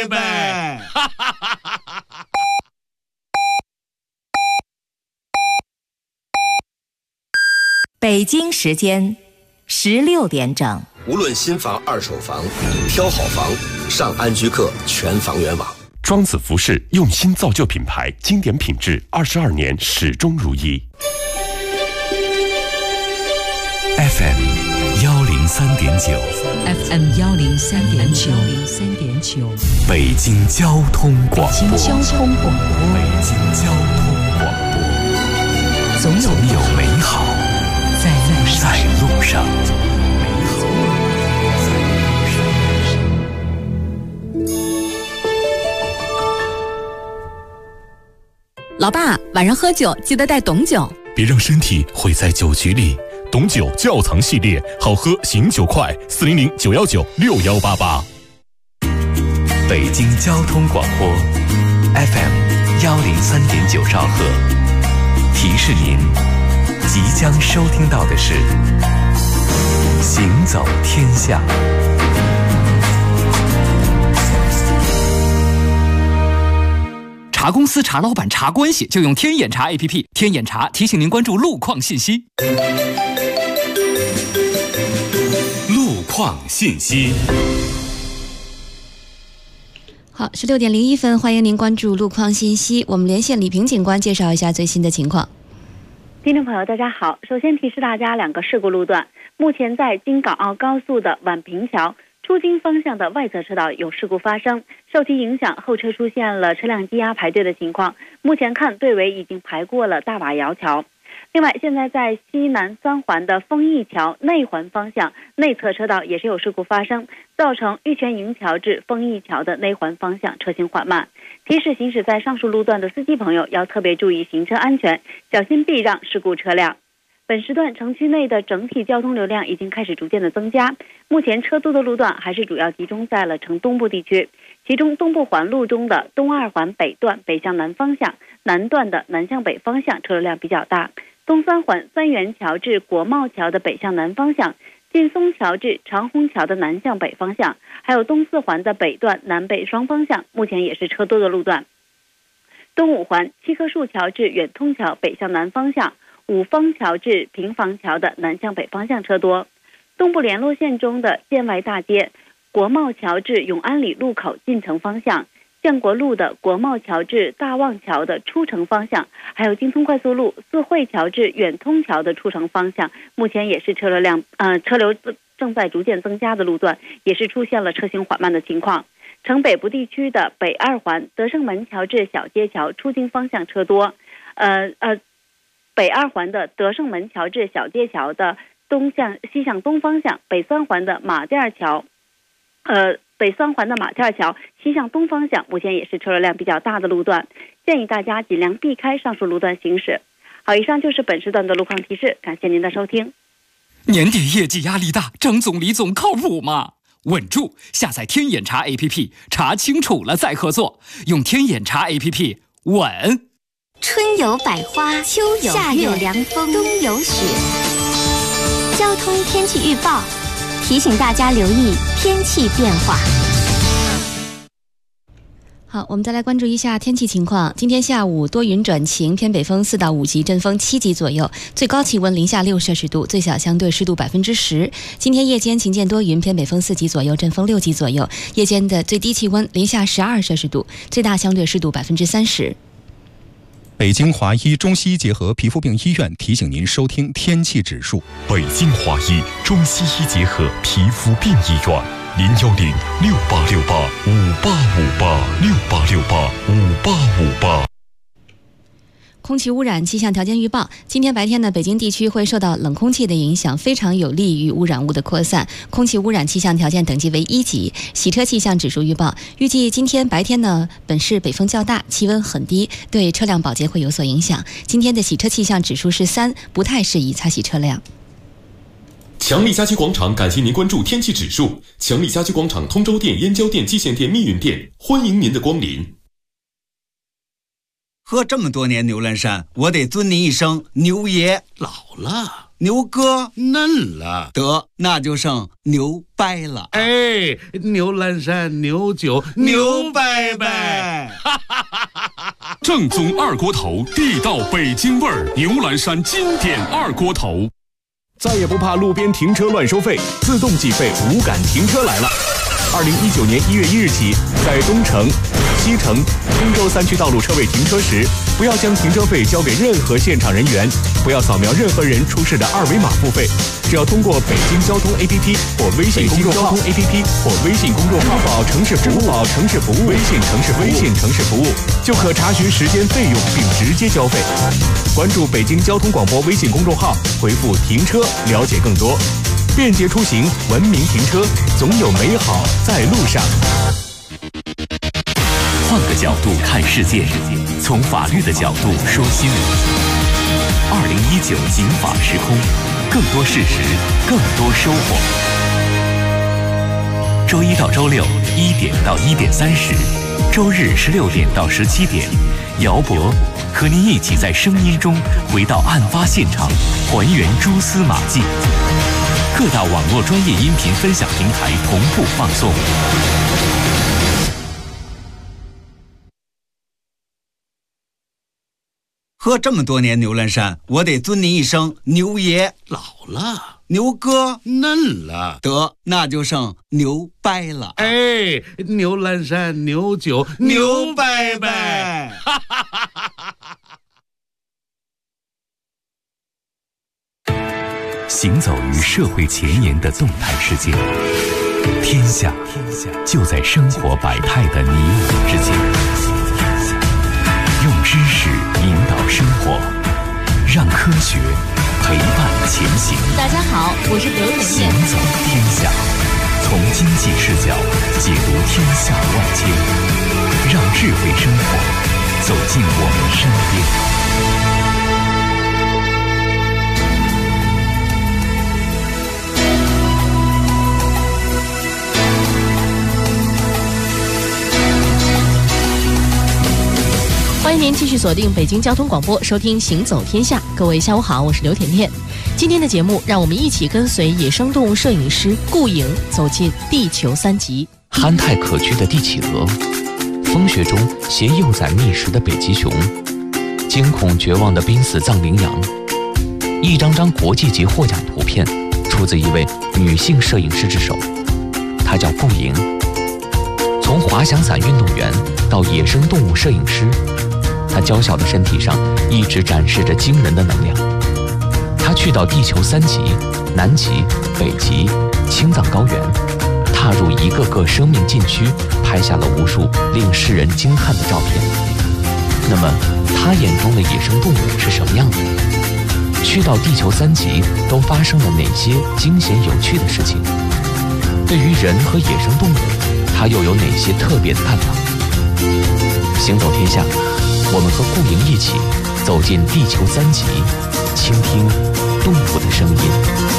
呗。 北京时间16点整。 无论新房、二手房，挑好房，上安居客全房源网。 庄子服饰用心造就品牌，经典品质22年始终如一。 FM 103.9 FM 103.9 北京交通广播。 北京交通广播。 北京交通广播。 总有美好在路上。 老爸，晚上喝酒记得带董酒， 别让身体毁在酒局里。董酒窖藏系列，好喝醒酒快，400-919-6188。北京交通广播 FM 103.9兆赫，提示您即将收听到的是行走天下。 查公司、查老板、查关系，就用天眼查 APP。天眼查提醒您关注路况信息。 路况信息。 好，16点01分，欢迎您关注路况信息。我们连线李平警官，介绍一下最新的情况。 听众朋友，大家好。首先提示大家2个事故路段，目前在京港澳高速的宛平桥出京方向的外侧车道有事故发生，受其影响，后车出现了车辆积压排队的情况。目前看，队尾已经排过了大瓦窑桥。另外，现在在西南3环的丰益桥内环方向内侧车道也是有事故发生，造成玉泉营桥至丰益桥的内环方向车行缓慢。提示行驶在上述路段的司机朋友要特别注意行车安全，小心避让事故车辆。本时段城区内的整体交通流量已经开始逐渐的增加，目前车多的路段还是主要集中在了城东部地区，其中东部环路中的东2环北段北向南方向、南段的南向北方向车流量比较大，东3环三元桥至国贸桥的北向南方向、劲松桥至长虹桥的南向北方向，还有东4环的北段南北双方向，目前也是车多的路段。东5环七棵树桥至远通桥北向南方向、五方桥至平房桥的南向北方向车多。东部联络线中的建外大街、国贸桥至永安里路口进城方向、建国路的国贸桥至大望桥的出城方向，还有京通快速路四惠桥至远通桥的出城方向，目前也是车流正在逐渐增加的路段，也是出现了车行缓慢的情况。城北部地区的北2环德胜门桥至小街桥出京方向车多，北2环的德胜门桥至小街桥的西向东方向，北3环的马甸桥西向东方向，目前也是车流量比较大的路段，建议大家尽量避开上述路段行驶。好，以上就是本时段的路况提示，感谢您的收听。 年底业绩压力大，张总李总靠谱吗？稳住，下载天眼查 APP， 查清楚了再合作，用天眼查 APP 稳。 春有百花，秋有夏有凉风，冬有雪。交通天气预报提醒大家留意天气变化。 好，我们再来关注一下天气情况。今天下午多云转晴，偏北风4到5级，阵风7级左右，最高气温零下6摄氏度，最小相对湿度10%。今天夜间晴间多云，偏北风4级左右，阵风6级左右，夜间的最低气温零下12摄氏度，最大相对湿度30%。 北京华医中西医结合皮肤病医院提醒您收听天气指数。 北京华医中西医结合皮肤病医院，010-6868-5858，6868-5858。 空气污染气象条件预报，今天白天呢，北京地区会受到冷空气的影响，非常有利于污染物的扩散。空气污染气象条件等级为1级。洗车气象指数预报，预计今天白天呢，本市北风较大，气温很低，对车辆保洁会有所影响。今天的洗车气象指数是3，不太适宜擦洗车辆。 强力家居广场感谢您关注天气指数。强力家居广场通州店、燕郊店、蓟县店、密云店，欢迎您的光临。 喝这么多年牛栏山，我得尊您一声牛爷。 老了， 牛哥嫩了， 得那就剩牛掰了。 哎，牛栏山牛酒牛掰掰， 正宗二锅头，地道北京味儿，牛栏山经典二锅头。 再也不怕路边停车乱收费，自动计费无感停车来了。2019年1月1日起，在东城、西城、通州3区道路车位停车时，不要将停车费交给任何现场人员，不要扫描任何人出示的二维码付费，只要通过北京交通 APP 或微信公众号、支付宝城市服务、微信城市服务，就可查询时间费用并直接交费。关注北京交通广播微信公众号，回复“停车”了解更多。便捷出行，文明停车，总有美好在路上。 换个角度看世界，从法律的角度说新闻。2019警法时空，更多事实，更多收获。周一到周六1点到1点30，周日16点到17点，姚博和您一起在声音中回到案发现场，还原蛛丝马迹。各大网络专业音频分享平台同步放送。 喝这么多年牛栏山，我得尊您一声牛爷。 老了， 牛哥嫩了， 得那就剩牛掰了。 哎，牛栏山牛酒牛掰掰。 行走于社会前沿的动态世界，天下就在生活百态的你我之间。用知识引导生活，让科学陪伴前行。 大家好，我是刘甜甜。 行走天下，从经济视角解读天下万千，让智慧生活走进我们身边。 欢迎您继续锁定北京交通广播，收听《行走天下》。各位下午好，我是刘甜甜。今天的节目，让我们一起跟随野生动物摄影师顾颖走进地球3极。 憨态可掬的帝企鹅，风雪中携幼崽觅食的北极熊，惊恐绝望的濒死藏羚羊。一张张国际级获奖图片，出自一位女性摄影师之手，她叫顾颖。从滑翔伞运动员到野生动物摄影师，他娇小的身体上一直展示着惊人的能量。他去到地球3极，南极、北极、青藏高原，踏入一个个生命禁区，拍下了无数令世人惊叹的照片。那么，他眼中的野生动物是什么样的？去到地球3极都发生了哪些惊险有趣的事情？对于人和野生动物，他又有哪些特别的看法？行走天下，我们和顾颖一起走进地球3极，倾听动物的声音。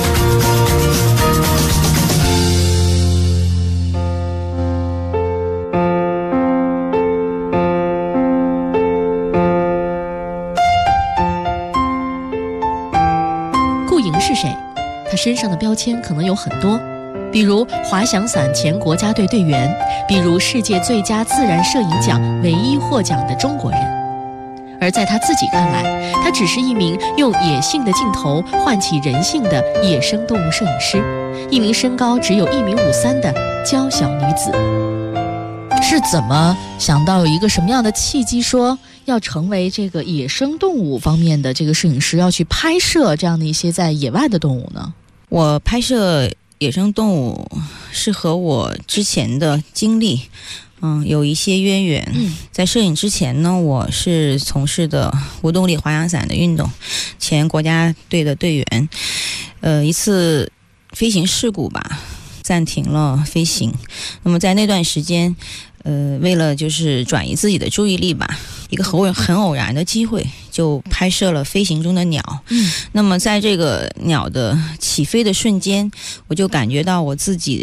顾颖是谁？他身上的标签可能有很多，比如滑翔伞前国家队队员，比如世界最佳自然摄影奖唯一获奖的中国人。而在他自己看来，他只是一名用野性的镜头唤起人性的野生动物摄影师，一名身高只有1.53米的娇小女子。是怎么想到有一个什么样的契机，说要成为这个野生动物方面的这个摄影师，要去拍摄这样的一些在野外的动物呢？ 我拍摄野生动物是和我之前的经历有一些渊源。在摄影之前呢，我是从事的无动力滑翔伞的运动，前国家队的队员。一次飞行事故吧，暂停了飞行。那么在那段时间，为了就是转移自己的注意力吧，一个很偶然的机会，就拍摄了飞行中的鸟。那么在这个鸟的起飞的瞬间，我就感觉到我自己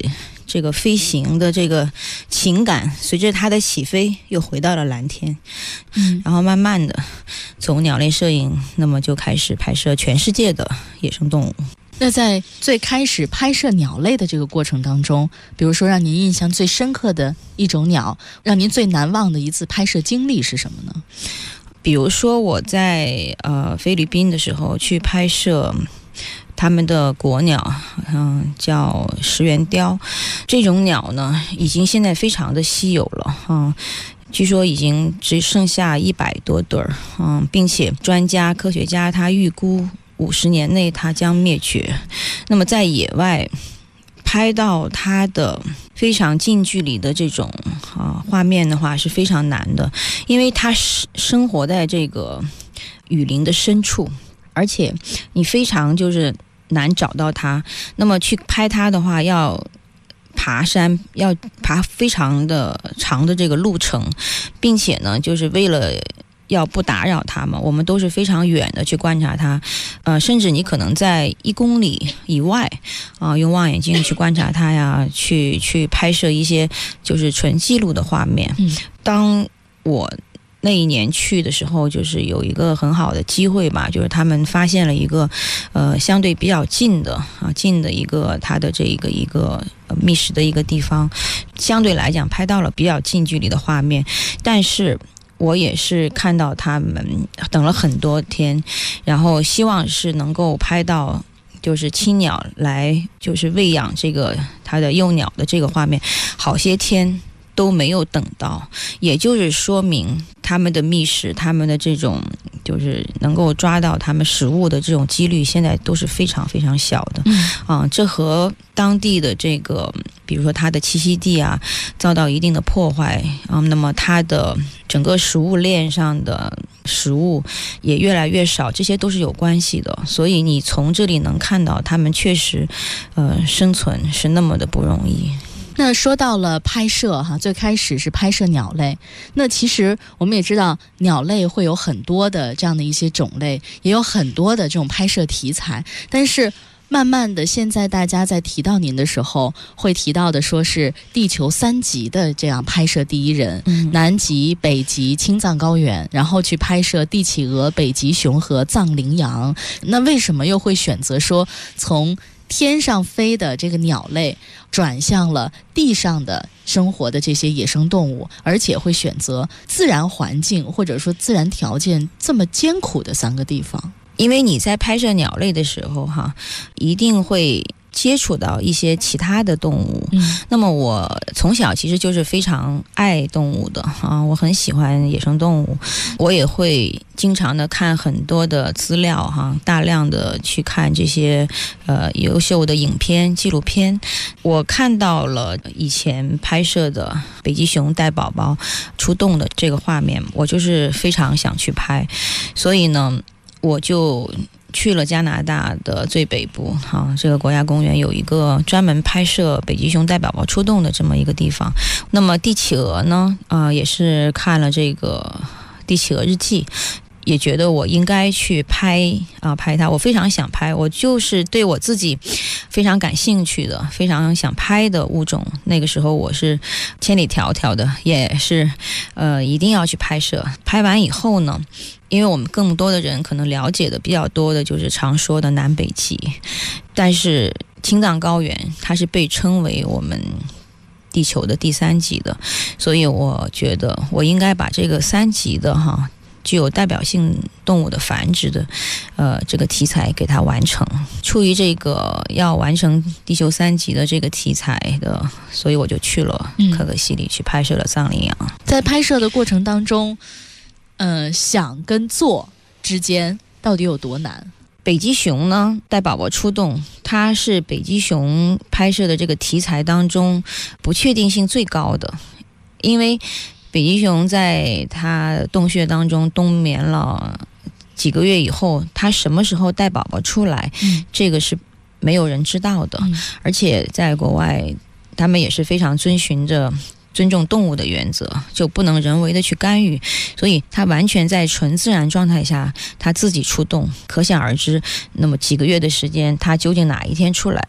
这个飞行的这个情感，随着它的起飞又回到了蓝天。然后慢慢的从鸟类摄影，那么就开始拍摄全世界的野生动物。 那在最开始拍摄鸟类的这个过程当中，比如说让您印象最深刻的一种鸟，让您最难忘的一次拍摄经历是什么呢？ 比如说我在菲律宾的时候去拍摄他们的国鸟，叫石原雕。这种鸟呢，已经现在非常的稀有了，据说已经只剩下100多对儿，并且科学家他预估50年内它将灭绝。那么在野外拍到它的非常近距离的这种画面的话是非常难的，因为它生活在这个雨林的深处，而且你非常就是难找到它。那么去拍它的话，要爬山，要爬非常的长的这个路程，并且呢，就是为了要不打扰它嘛，我们都是非常远的去观察它，甚至你可能在1公里以外用望远镜去观察它呀，去拍摄一些就是纯记录的画面。当我那一年去的时候，就是有一个很好的机会吧，就是他们发现了一个相对比较近的一个它的这一个觅食的一个地方，相对来讲拍到了比较近距离的画面。但是我也是看到他们等了很多天，然后希望是能够拍到就是青鸟来就是喂养这个它的幼鸟的这个画面，好些天都没有等到，也就是说明他们的觅食，他们的这种就是能够抓到他们食物的这种几率现在都是非常非常小的。这和当地的这个比如说它的栖息地遭到一定的破坏，那么它的整个食物链上的食物也越来越少，这些都是有关系的。所以你从这里能看到他们确实生存是那么的不容易。 那说到了拍摄最开始是拍摄鸟类，那其实我们也知道鸟类会有很多的这样的一些种类，也有很多的这种拍摄题材，但是慢慢的现在大家在提到您的时候会提到的说是地球3极的这样拍摄第一人，南极、北极、青藏高原，然后去拍摄帝企鹅、北极熊和藏羚羊。那为什么又会选择说从天上飞的这个鸟类转向了地上的生活的这些野生动物，而且会选择自然环境或者说自然条件这么艰苦的3个地方？ 因为你在拍摄鸟类的时候一定会接触到一些其他的动物。那么我从小其实就是非常爱动物的我很喜欢野生动物，我也会经常的看很多的资料大量的去看这些优秀的影片纪录片。我看到了以前拍摄的北极熊带宝宝出洞的这个画面，我就是非常想去拍，所以呢我就去了加拿大的最北部这个国家公园有一个专门拍摄北极熊带宝宝出洞的这么一个地方。那么帝企鹅呢也是看了这个帝企鹅日记，也觉得我应该去拍它，我非常想拍，我就是对我自己非常感兴趣的非常想拍的物种，那个时候我是千里迢迢的也是一定要去拍摄。拍完以后呢，因为我们更多的人可能了解的比较多的就是常说的南北极，但是青藏高原它是被称为我们地球的第3极的，所以我觉得我应该把这个3极的具有代表性动物的繁殖的这个题材给它完成。出于这个要完成地球3极的这个题材的，所以我就去了可可西里去拍摄了藏羚羊。 在拍摄的过程当中想跟做之间到底有多难？ 北极熊呢带宝宝出洞，它是北极熊拍摄的这个题材当中不确定性最高的，因为北极熊在它洞穴当中冬眠了几个月以后，它什么时候带宝宝出来这个是没有人知道的。而且在国外他们也是非常尊重动物的原则，就不能人为的去干预，所以它完全在纯自然状态下它自己出洞，可想而知那么几个月的时间它究竟哪一天出来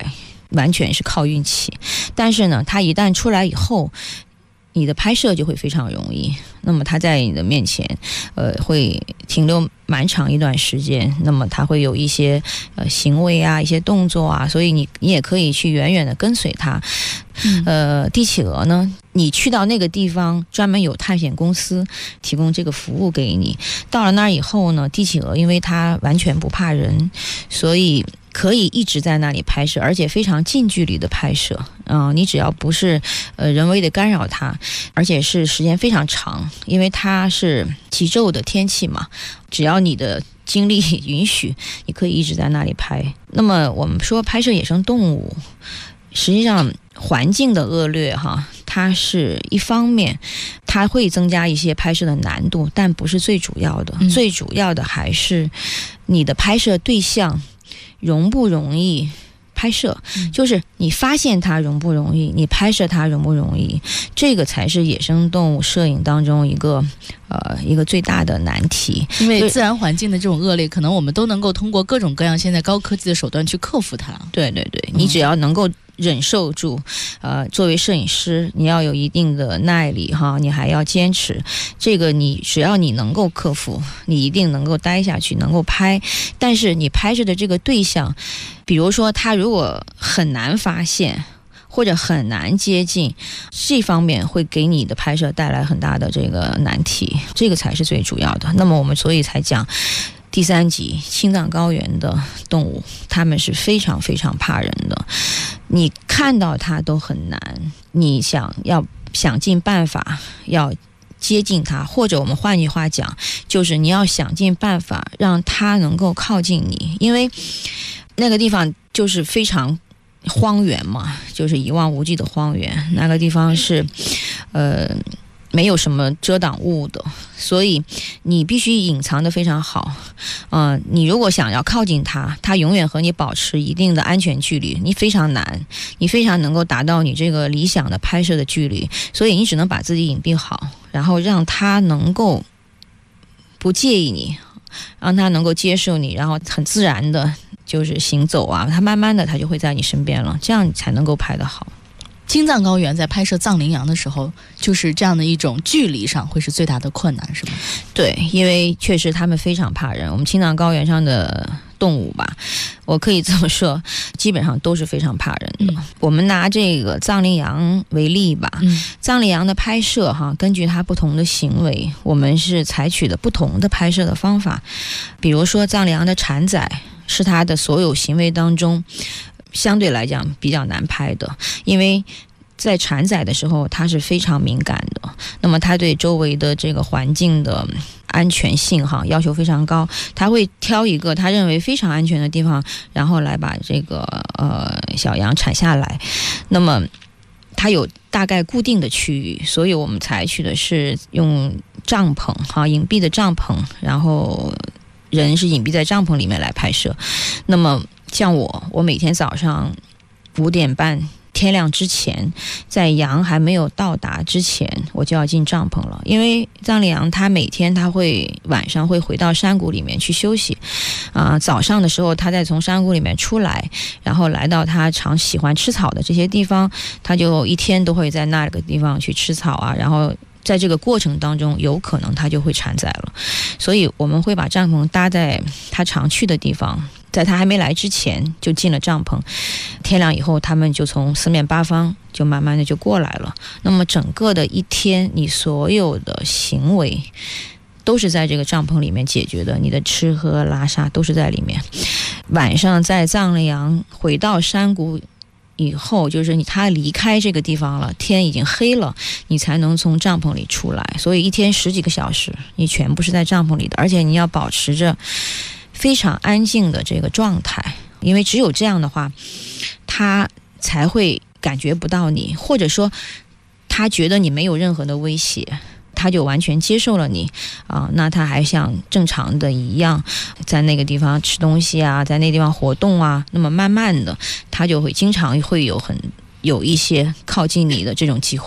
完全是靠运气。但是呢，它一旦出来以后，你的拍摄就会非常容易。那么它在你的面前，会停留蛮长一段时间。那么它会有一些行为啊，一些动作啊，所以你也可以去远远的跟随它。帝企鹅呢，你去到那个地方，专门有探险公司提供这个服务给你。到了那儿以后呢，帝企鹅因为它完全不怕人，所以可以一直在那里拍摄，而且非常近距离的拍摄。你只要不是人为的干扰它，而且是时间非常长，因为它是极昼的天气嘛，只要你的精力允许，你可以一直在那里拍。那么我们说拍摄野生动物，实际上环境的恶劣它是一方面，它会增加一些拍摄的难度，但不是最主要的。最主要的还是你的拍摄对象容不容易拍摄，就是你发现它容不容易，你拍摄它容不容易，这个才是野生动物摄影当中一个最大的难题。 因为自然环境的这种恶劣，可能我们都能够通过各种各样现在高科技的手段去克服它。 对，你只要能够忍受住，作为摄影师，你要有一定的耐力你还要坚持。这个只要你能够克服，你一定能够待下去，能够拍。但是你拍摄的这个对象，比如说他如果很难发现或者很难接近，这方面会给你的拍摄带来很大的这个难题，这个才是最主要的。那么我们所以才讲第3级青藏高原的动物，它们是非常非常怕人的，你看到它都很难，你想尽办法要接近它，或者我们换句话讲，就是你要想尽办法让它能够靠近你，因为那个地方就是非常荒原嘛，就是一望无际的荒原，那个地方是没有什么遮挡物的，所以你必须隐藏得非常好。你如果想要靠近它，它永远和你保持一定的安全距离，你非常难，你非常能够达到你这个理想的拍摄的距离，所以你只能把自己隐蔽好，然后让它能够不介意你，让它能够接受你，然后很自然的就是行走啊，它慢慢的它就会在你身边了，这样你才能够拍得好。 青藏高原在拍摄藏羚羊的时候，就是这样的一种距离上会是最大的困难，是吗？ 对，因为确实他们非常怕人。我们青藏高原上的动物吧，我可以这么说，基本上都是非常怕人的。我们拿这个藏羚羊为例吧，藏羚羊的拍摄根据它不同的行为，我们是采取的不同的拍摄的方法。比如说藏羚羊的产崽是它的所有行为当中相对来讲比较难拍的，因为在产崽的时候它是非常敏感的，那么它对周围的这个环境的安全性要求非常高，他会挑一个他认为非常安全的地方，然后来把这个小羊产下来。那么它有大概固定的区域，所以我们采取的是用帐篷隐蔽的帐篷，然后人是隐蔽在帐篷里面来拍摄。那么像我每天早上5点半天亮之前，在羊还没有到达之前，我就要进帐篷了。因为藏羚羊它每天晚上会回到山谷里面去休息，早上的时候它再从山谷里面出来，然后来到它常喜欢吃草的这些地方，它就一天都会在那个地方去吃草啊，然后在这个过程当中有可能它就会产崽了。所以我们会把帐篷搭在它常去的地方，在他还没来之前就进了帐篷，天亮以后他们就从四面八方就慢慢的就过来了。那么整个的一天你所有的行为都是在这个帐篷里面解决的，你的吃喝拉撒都是在里面。晚上在藏羚羊回到山谷以后，就是他离开这个地方了，天已经黑了，你才能从帐篷里出来。所以一天10几个小时你全部是在帐篷里的，而且你要保持着非常安静的这个状态，因为只有这样的话他才会感觉不到你，或者说他觉得你没有任何的威胁，他就完全接受了你那他还像正常的一样在那个地方吃东西啊，在那个地方活动啊，那么慢慢的他就会经常会有一些靠近你的这种机会。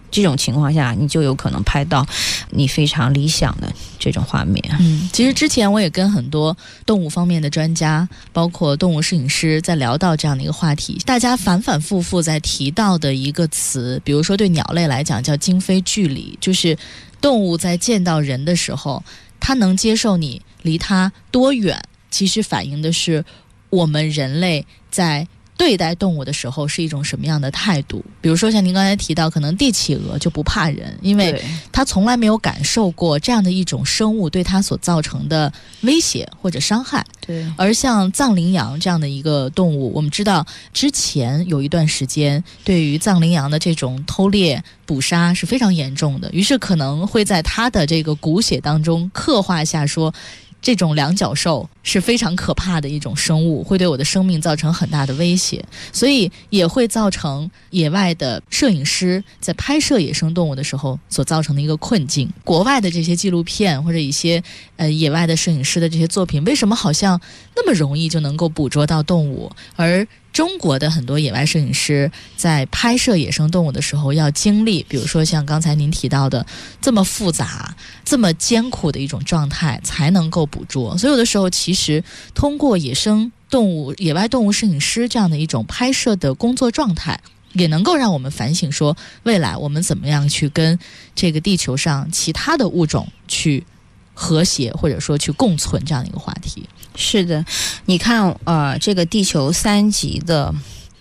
这种情况下，你就有可能拍到你非常理想的这种画面。 其实之前我也跟很多动物方面的专家，包括动物摄影师在聊到这样的一个话题，大家反反复复在提到的一个词，比如说对鸟类来讲叫今非距离，就是动物在见到人的时候，它能接受你离它多远，其实反映的是我们人类在对待动物的时候是一种什么样的态度。比如说像您刚才提到，可能帝企鹅就不怕人，因为它从来没有感受过这样的一种生物对它所造成的威胁或者伤害。 对。 而像藏羚羊这样的一个动物，我们知道之前有一段时间对于藏羚羊的这种偷猎捕杀是非常严重的，于是可能会在它的这个骨血当中刻画下说，这种两脚兽是非常可怕的一种生物，会对我的生命造成很大的威胁，所以也会造成野外的摄影师在拍摄野生动物的时候所造成的一个困境。国外的这些纪录片或者一些野外的摄影师的这些作品，为什么好像那么容易就能够捕捉到动物，而中国的很多野外摄影师在拍摄野生动物的时候要经历，比如说像刚才您提到的这么复杂这么艰苦的一种状态才能够捕捉。所以有的时候其实通过野外动物摄影师这样的一种拍摄的工作状态，也能够让我们反省说，未来我们怎么样去跟这个地球上其他的物种去和谐，或者说去共存这样的一个话题。 是的，你看这个地球3级的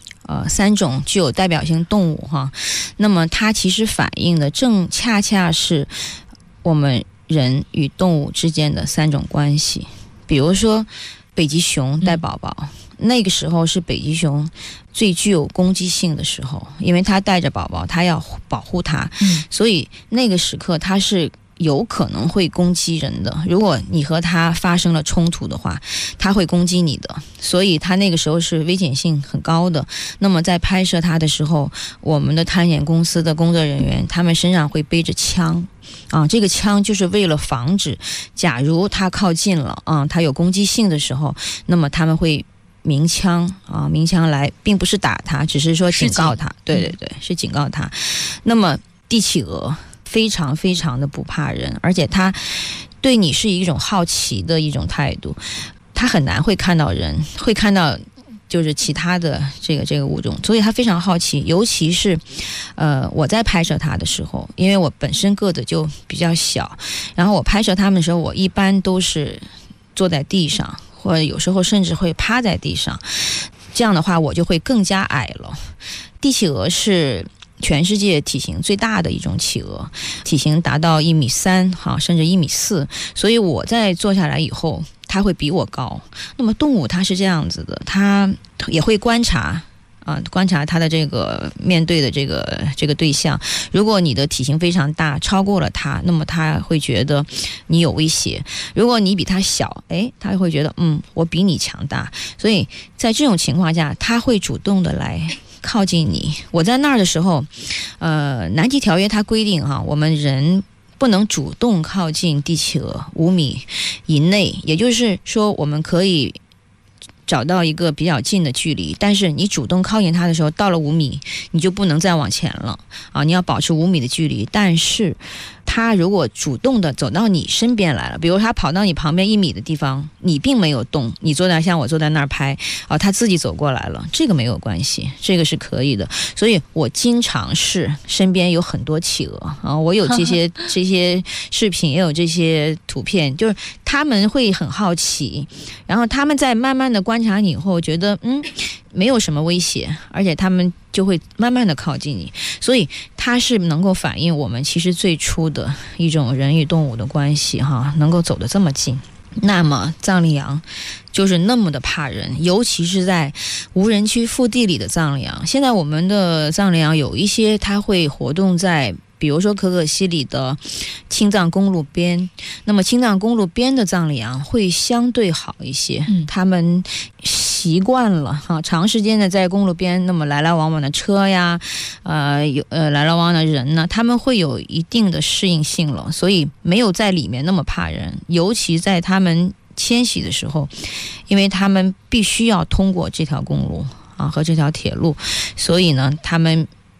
3种具有代表性动物哈，那么它其实反映的正恰恰是我们人与动物之间的3种关系。比如说北极熊带宝宝，那个时候是北极熊最具有攻击性的时候，因为它带着宝宝，它要保护它，所以那个时刻它是有可能会攻击人的。如果你和它发生了冲突的话，它会攻击你的，所以它那个时候是危险性很高的。那么在拍摄它的时候，我们的探险公司的工作人员，他们身上会背着枪这个枪就是为了防止假如它靠近了它有攻击性的时候，那么他们会鸣枪来，并不是打它，只是说警告它。对，是警告它。那么帝企鹅非常非常的不怕人，而且它对你是一种好奇的一种态度，它很难会看到人，会看到就是其他的这个物种，所以它非常好奇。尤其是我在拍摄它的时候，因为我本身个子就比较小，然后我拍摄它们的时候，我一般都是坐在地上，或者有时候甚至会趴在地上，这样的话我就会更加矮了。帝企鹅是全世界体型最大的一种企鹅，体型达到1.3米甚至1.4米，所以我在坐下来以后，它会比我高。那么动物它是这样子的，它也会观察它的这个面对的这个对象。如果你的体型非常大，超过了它，那么它会觉得你有威胁；如果你比它小，它会觉得我比你强大。所以在这种情况下，它会主动的来靠近你。我在那儿的时候，南极条约它规定我们人不能主动靠近帝企鹅5米以内，也就是说我们可以找到一个比较近的距离，但是你主动靠近它的时候，到了5米你就不能再往前了你要保持5米的距离。但是它如果主动的走到你身边来了，比如它跑到你旁边1米的地方，你并没有动，你坐在像我坐在那儿拍它自己走过来了，这个没有关系，这个是可以的。所以我经常是身边有很多企鹅我有这些视频，也有这些图片，就是他们会很好奇，然后他们在慢慢的观察你以后，觉得没有什么威胁，而且他们就会慢慢的靠近你。所以它是能够反映我们其实最初的一种人与动物的关系能够走得这么近。那么藏羚羊就是那么的怕人，尤其是在无人区腹地里的藏羚羊。现在我们的藏羚羊有一些它会活动在比如说可可西里的青藏公路边，那么青藏公路边的藏羚羊会相对好一些，他们习惯了长时间的在公路边，那么来来往往的车呀，来来往往的人呢，他们会有一定的适应性了，所以没有在里面那么怕人。尤其在他们迁徙的时候，因为他们必须要通过这条公路和这条铁路，所以呢他们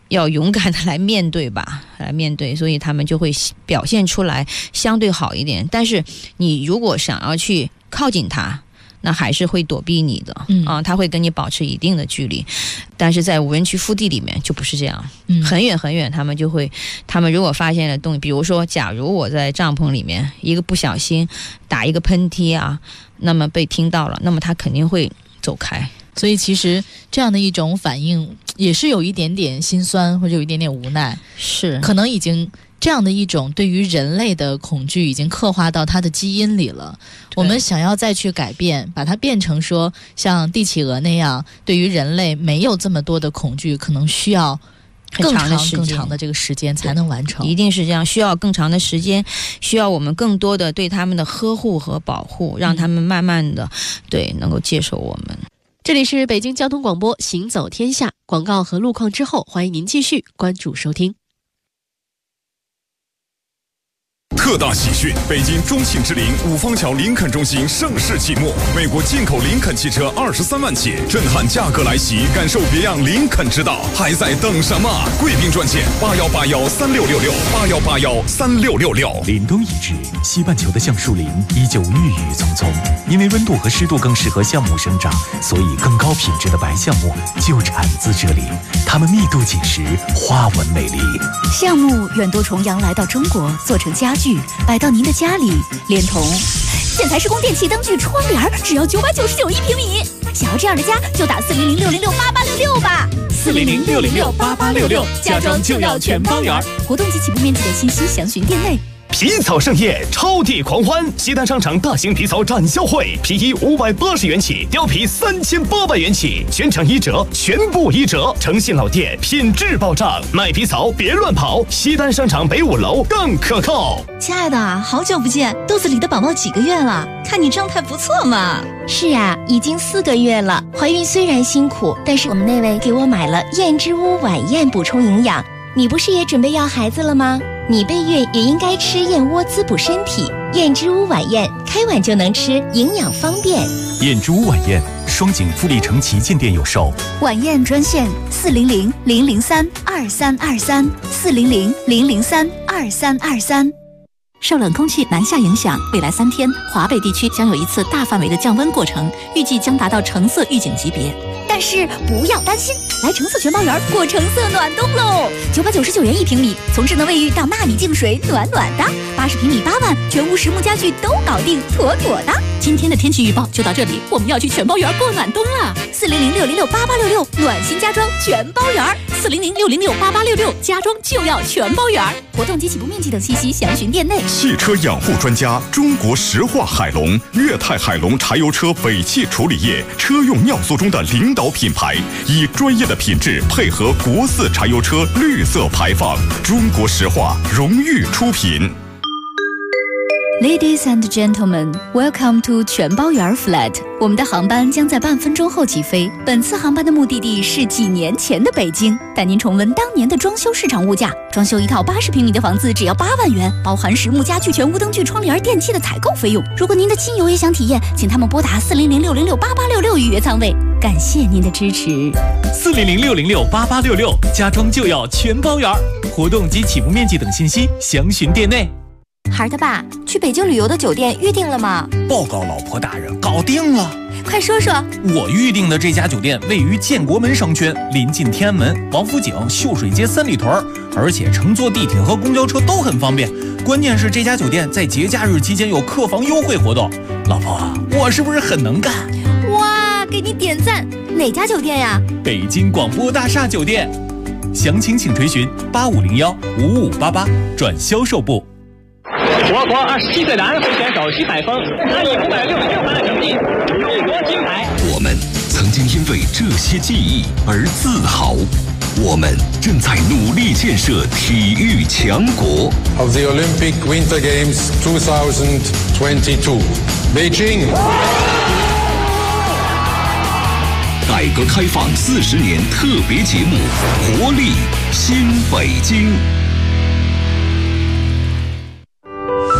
要勇敢的来面对吧，来面对，所以他们就会表现出来相对好一点。但是你如果想要去靠近他，那还是会躲避你的，他会跟你保持一定的距离。但是在无人区腹地里面就不是这样，很远很远，他们如果发现了动静，比如说假如我在帐篷里面一个不小心打一个喷嚏啊，那么被听到了，那么他肯定会走开。 所以其实这样的一种反应也是有一点点心酸，或者有一点点无奈， 是可能已经这样的一种对于人类的恐惧已经刻画到它的基因里了。我们想要再去改变，把它变成说像帝企鹅那样对于人类没有这么多的恐惧，可能需要更长的这个时间才能完成。 一定是这样，需要更长的时间，需要我们更多的对他们的呵护和保护，让他们慢慢的能够接受我们。 这里是北京交通广播行走天下，广告和路况之后，欢迎您继续关注收听。 特大喜讯！北京中庆之林五方桥林肯中心盛世启幕，美国进口林肯汽车23万起，震撼价格来袭，感受别样林肯之道，还在等什么？贵宾专线81813666，81813666。 凛冬已至，西半球的橡树林依旧郁郁葱葱，因为温度和湿度更适合橡木生长，所以更高品质的白橡木就产自这里，它们密度紧实，花纹美丽。 橡木远渡重洋来到中国，做成家具摆到您的家里，连同建材施工电器灯具窗帘只要999一平米。想要这样的家，就打400-606-8866吧。 400-606-8866，家装就要全包圆。 活动及起步面积的信息详询店内。 皮草盛宴，超地狂欢！西单商场大型皮草展销会，皮衣580元起，貂皮3800元起，全场1折，全部1折。诚信老店，品质保障，卖皮草别乱跑。西单商场北5楼更可靠。 亲爱的，好久不见，肚子里的宝宝几个月了？看你状态不错嘛。 是啊，已经4个月了。怀孕虽然辛苦，但是我们那位给我买了燕之屋晚宴补充营养。你不是也准备要孩子了吗？你备孕也应该吃燕窝滋补身体。燕之屋晚宴，开碗就能吃，营养方便。 燕之屋晚宴，双井富力城旗舰店有售。 晚宴专线400-003-2323，400-003-2323。受冷空气南下影响，未来3天，华北地区将有一次大范围的降温过程，预计将达到橙色预警级别。但是不要担心，来橙色全包园过橙色暖冬喽！999元一平米，从智能卫浴到纳米净水，暖暖的。80平米8万，全屋实木家具都搞定，妥妥的。今天的天气预报就到这里，我们要去全包园过暖冬了。400-606-8866，暖心家装全包园。400-606-8866，家装就要全包园。活动及起步面积等信息详询店内。 汽车养护专家，中国石化海龙、粤泰海龙柴油车尾气处理液车用尿素中的领导品牌，以专业的品质配合国4柴油车绿色排放，中国石化荣誉出品。 Ladies and gentlemen, welcome to 全包园 flat。我们的航班将在半分钟后起飞。本次航班的目的地是几年前的北京，带您重温当年的装修市场物价。装修一套80平米的房子只要8万元，包含实木家具、全屋灯具、窗帘、电器的采购费用。如果您的亲友也想体验，请他们拨打400-606-8866预约舱位。感谢您的支持。 400-606-8866，家装就要全包园。活动及起步面积等信息详询店内。 孩儿他爸，去北京旅游的酒店预定了吗？ 报告老婆大人，搞定了。 快说说。 我预定的这家酒店位于建国门商圈，临近天安门、王府井、秀水街3里屯，而且乘坐地铁和公交车都很方便。关键是这家酒店在节假日期间有客房优惠活动。老婆，我是不是很能干？ 哇，给你点赞！哪家酒店呀？ 北京广播大厦酒店。详情请垂询8501-5588转销售部。 我国27岁男会选手徐海峰，他以566分的成绩勇夺金牌。 我们曾经因为这些记忆而自豪，我们正在努力建设体育强国。 Of the Olympic Winter Games 2022, Beijing。 改革开放40年特别节目，活力新北京。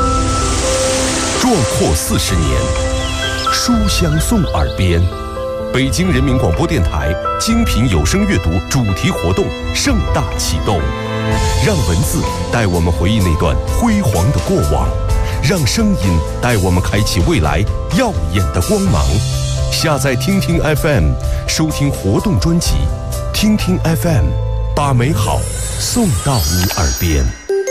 壮阔40年，书香送耳边。 北京人民广播电台精品有声阅读主题活动盛大启动，让文字带我们回忆那段辉煌的过往，让声音带我们开启未来耀眼的光芒。下载听听 FM， 收听活动专辑，听听 FM， 把美好送到你耳边。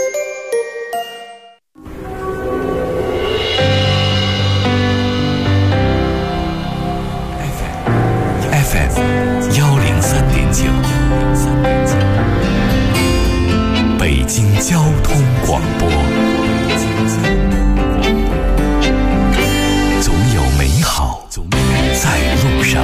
FM103.9，北京交通广播。总有美好在路上。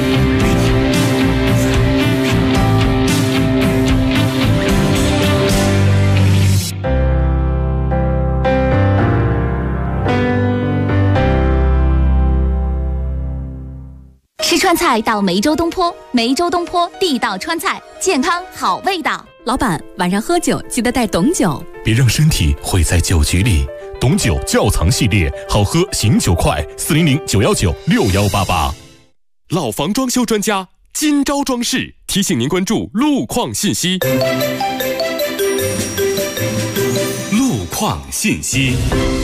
吃川菜到梅州东坡，梅州东坡地道川菜，健康好味道。 老板，晚上喝酒记得带董酒， 别让身体毁在酒局里。董酒窖藏系列，好喝醒酒快，400-919-6188。 老房装修专家金招装饰提醒您关注路况信息。 路况信息。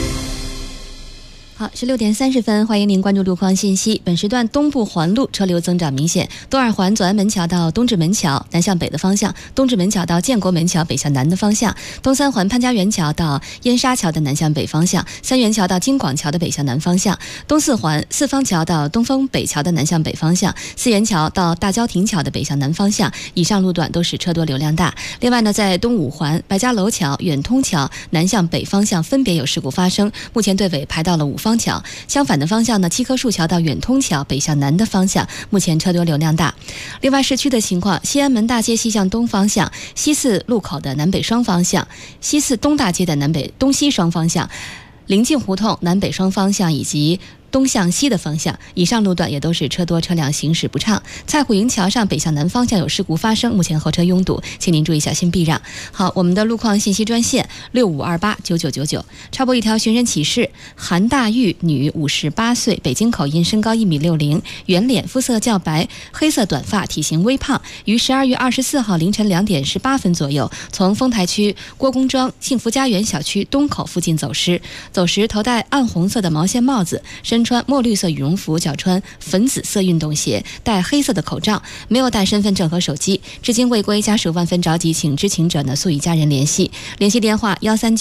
好，是6点30分，欢迎您关注路况信息。本时段东部环路车流增长明显，东二环左安门桥到东直门桥南向北的方向，东直门桥到建国门桥北向南的方向，东三环潘家园桥到燕沙桥的南向北方向，三元桥到京广桥的北向南方向，东四环四方桥到东风北桥的南向北方向，四元桥到大郊亭桥的北向南方向，以上路段都是车多流量大。另外呢，在东五环白家楼桥、远通桥南向北方向分别有事故发生，目前队尾排到了五方桥。相反的方向呢，七棵树桥到远通桥北向南的方向，目前车多流量大。另外市区的情况，西安门大街西向东方向，西四路口的南北双方向，西四东大街的南北东西双方向，临近胡同南北双方向以及东向西的方向，以上路段也都是车多，车辆行驶不畅。蔡虎营桥上北向南方向有事故发生，目前后车拥堵，请您注意小心避让。好，我们的路况信息专线65289999。插播一条寻人启事：韩大玉，女，58岁，北京口音，身高1.60米，圆脸，肤色较白，黑色短发，体型微胖，于12月24号凌晨2点18分左右，从丰台区郭公庄幸福家园小区东口附近走失。走时头戴暗红色的毛线帽子，身穿墨绿色羽绒服，脚穿粉紫色运动鞋，戴黑色的口罩，没有带身份证和手机，至今未归，家属万分着急，请知情者呢速与家人联系。联系电话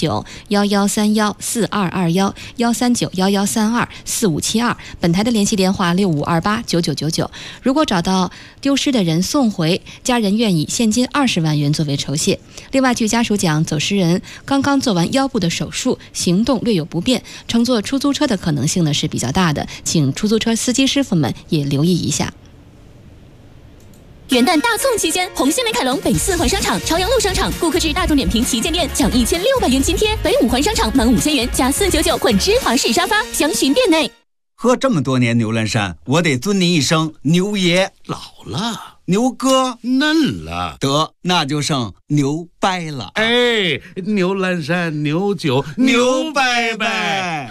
139-1131-4221，139-1132-4572，本台的联系电话65289999。如果找到丢失的人送回，家人愿以现金20万元作为酬谢。另外，据家属讲，走失人刚刚做完腰部的手术，行动略有不便，乘坐出租车的可能性呢是比较大的，请出租车司机师傅们也留意一下。 元旦大促期间，红星美凯龙北四环商场、朝阳路商场、顾客至大众点评旗舰店奖1600元津贴，北五环商场满5000元加499换芝华士沙发，详询店内。 喝这么多年牛栏山，我得尊您一声牛爷。 老了， 牛哥嫩了， 得那就剩牛掰了。 哎，牛栏山牛酒牛掰掰。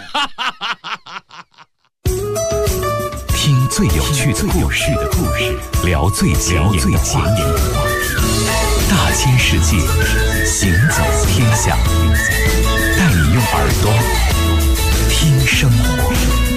听最有趣的故事，聊最前沿的话题，大千世界，行走天下，带你用耳朵听生活。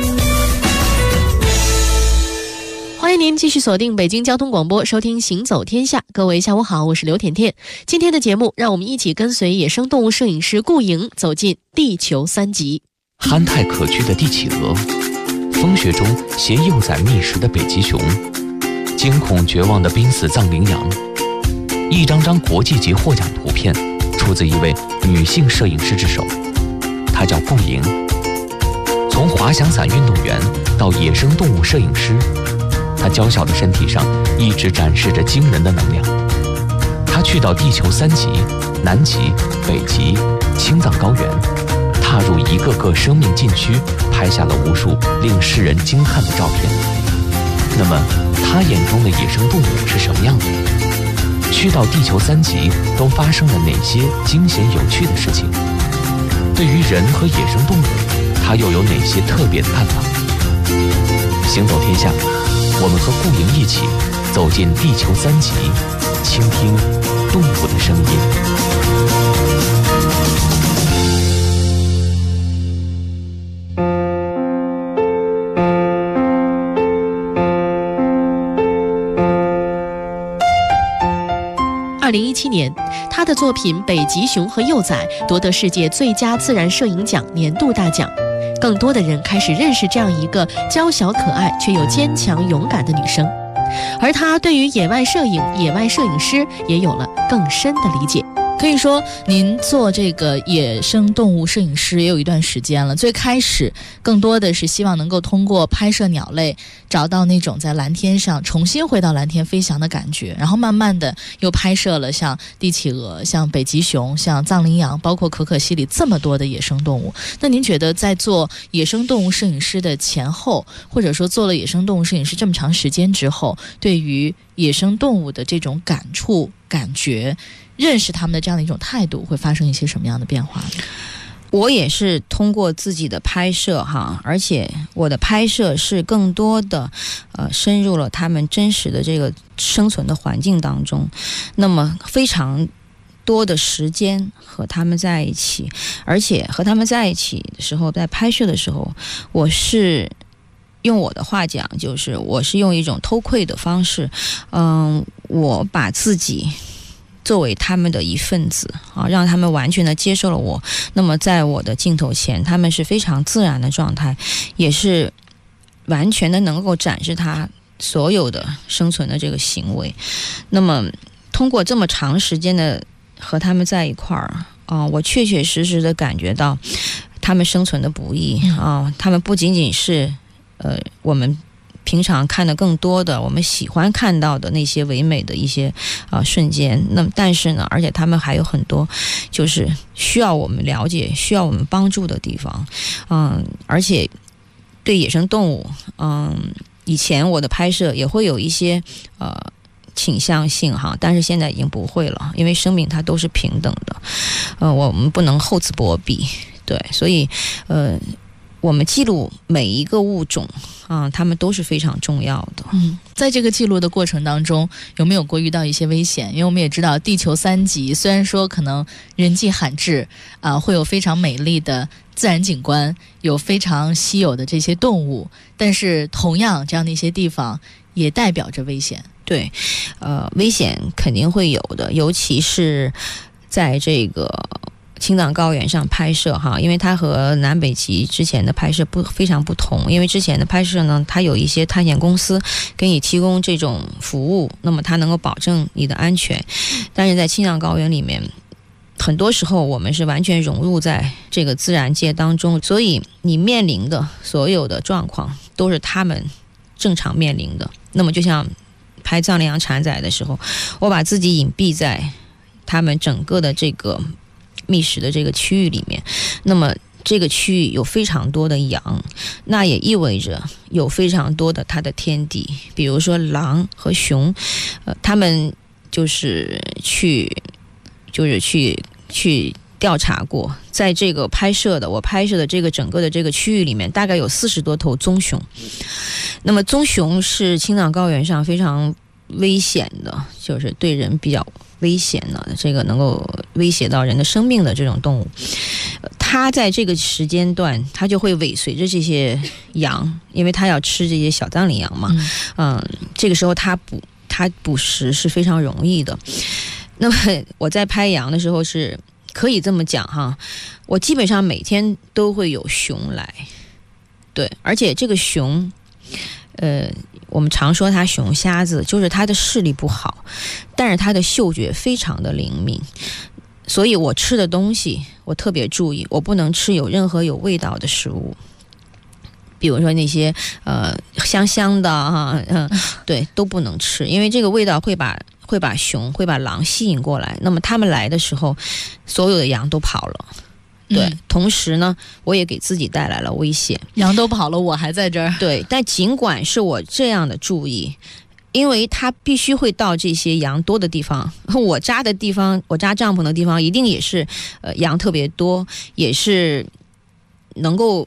欢迎您继续锁定北京交通广播，收听《行走天下》。各位下午好，我是刘甜甜。今天的节目，让我们一起跟随野生动物摄影师顾莹走进地球3极。 憨态可掬的帝企鹅，风雪中携幼崽觅食的北极熊，惊恐绝望的濒死藏羚羊。一张张国际级获奖图片出自一位女性摄影师之手，她叫顾莹。从滑翔伞运动员到野生动物摄影师，她娇小的身体上一直展示着惊人的能量。她去到地球3极，南极、北极、青藏高原，踏入一个个生命禁区，拍下了无数令世人惊叹的照片。那么，她眼中的野生动物是什么样的？去到地球3极都发生了哪些惊险有趣的事情？对于人和野生动物，她又有哪些特别的看法？行走天下， 我们和顾莹一起走进地球3极，倾听动物的声音。 2017年，他的作品《北极熊和幼崽》夺得世界最佳自然摄影奖年度大奖。更多的人开始认识这样一个娇小可爱却又坚强勇敢的女生，而她对于野外摄影、野外摄影师也有了更深的理解。 可以说您做这个野生动物摄影师也有一段时间了，最开始更多的是希望能够通过拍摄鸟类找到那种在蓝天上重新回到蓝天飞翔的感觉，然后慢慢的又拍摄了像帝企鹅、像北极熊、像藏羚羊，包括可可西里这么多的野生动物。那您觉得在做野生动物摄影师的前后，或者说做了野生动物摄影师这么长时间之后，对于野生动物的这种感触、感觉，认识他们的这样的一种态度，会发生一些什么样的变化呢？ 我也是通过自己的拍摄而且我的拍摄是更多的深入了他们真实的这个生存的环境当中，那么非常多的时间和他们在一起，而且和他们在一起的时候，在拍摄的时候，我是用我的话讲，就是我是用一种偷窥的方式，我把自己作为他们的一份子让他们完全的接受了我。那么在我的镜头前，他们是非常自然的状态，也是完全的能够展示他所有的生存的这个行为。那么通过这么长时间的和他们在一块儿我确确实实的感觉到他们生存的不易他们不仅仅是我们平常看的更多的，我们喜欢看到的那些唯美的一些瞬间。那么但是呢，而且他们还有很多就是需要我们了解、需要我们帮助的地方。而且对野生动物，以前我的拍摄也会有一些倾向性但是现在已经不会了，因为生命它都是平等的，我们不能厚此薄彼。对，所以我们记录每一个物种它们都是非常重要的。 在这个记录的过程当中，有没有过遇到一些危险？因为我们也知道地球3极虽然说可能人迹罕至会有非常美丽的自然景观，有非常稀有的这些动物，但是同样这样的一些地方也代表着危险。 对，危险肯定会有的，尤其是在这个青藏高原上拍摄因为它和南北极之前的拍摄非常不同。因为之前的拍摄呢，它有一些探险公司给你提供这种服务，那么它能够保证你的安全。但是在青藏高原里面，很多时候我们是完全融入在这个自然界当中，所以你面临的所有的状况都是他们正常面临的。那么就像拍藏羚羊产崽的时候，我把自己隐蔽在他们整个的这个觅食的这个区域里面，那么这个区域有非常多的羊，那也意味着有非常多的它的天敌，比如说狼和熊，他们就是去调查过，在这个我拍摄的这个整个的这个区域里面，大概有40多头棕熊。那么棕熊是青藏高原上非常危险的，就是对人比较危险的，这个能够威胁到人的生命的这种动物。它在这个时间段，它就会尾随着这些羊，因为它要吃这些小藏羚羊嘛。这个时候它捕食是非常容易的。那么我在拍羊的时候是可以这么讲我基本上每天都会有熊来。对，而且这个熊我们常说它熊瞎子，就是它的视力不好，但是它的嗅觉非常的灵敏。所以我吃的东西我特别注意，我不能吃有任何有味道的食物，比如说那些香香的对，都不能吃，因为这个味道会把熊会把狼吸引过来，那么他们来的时候所有的羊都跑了。对，同时呢我也给自己带来了危险， 羊都跑了我还在这儿。 对，但尽管是我这样的注意，因为他必须会到这些羊多的地方，我扎帐篷的地方一定也是羊特别多，也是能够